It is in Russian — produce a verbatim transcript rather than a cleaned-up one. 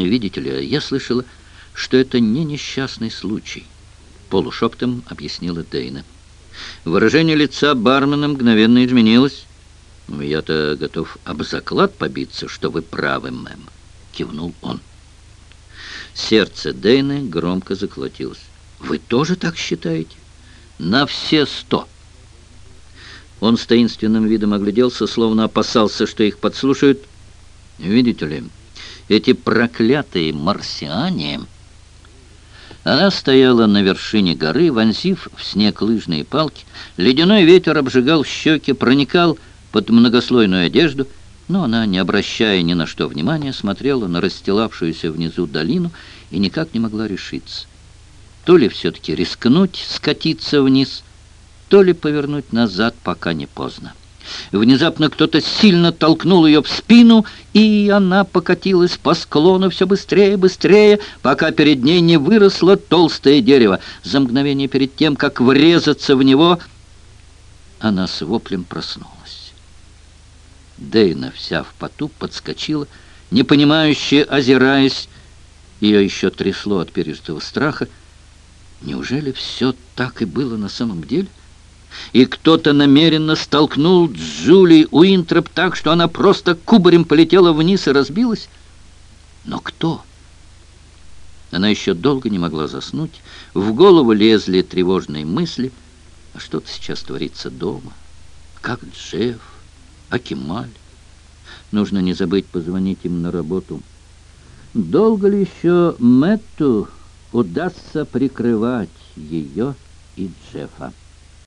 Видите ли, я слышала, что это не несчастный случай, полушептом объяснила Дейна. Выражение лица бармена мгновенно изменилось. «Я-то готов об заклад побиться, что вы правы, мэм», — кивнул он. Сердце Дейны громко заколотилось. «Вы тоже так считаете?» «На все сто!» Он с таинственным видом огляделся, словно опасался, что их подслушают. «Видите ли, эти проклятые марсиане...» Она стояла на вершине горы, вонзив в снег лыжные палки. Ледяной ветер обжигал щеки, проникал под многослойную одежду, но она, не обращая ни на что внимания, смотрела на расстилавшуюся внизу долину и никак не могла решиться. То ли все-таки рискнуть, скатиться вниз, то ли повернуть назад, пока не поздно. Внезапно кто-то сильно толкнул ее в спину, и она покатилась по склону все быстрее, быстрее, пока перед ней не выросло толстое дерево. За мгновение перед тем, как врезаться в него, она с воплем проснулась. Дейна, вся в поту, подскочила, непонимающе озираясь. Ее еще трясло от пережитого страха. Неужели все так и было на самом деле? И кто-то намеренно столкнул Джули Уинтроп так, что она просто кубарем полетела вниз и разбилась? Но кто? Она еще долго не могла заснуть. В голову лезли тревожные мысли. А что-то сейчас творится дома. Как Джефф, Акималь. Нужно не забыть позвонить им на работу. Долго ли еще Мэтту удастся прикрывать ее и Джеффа?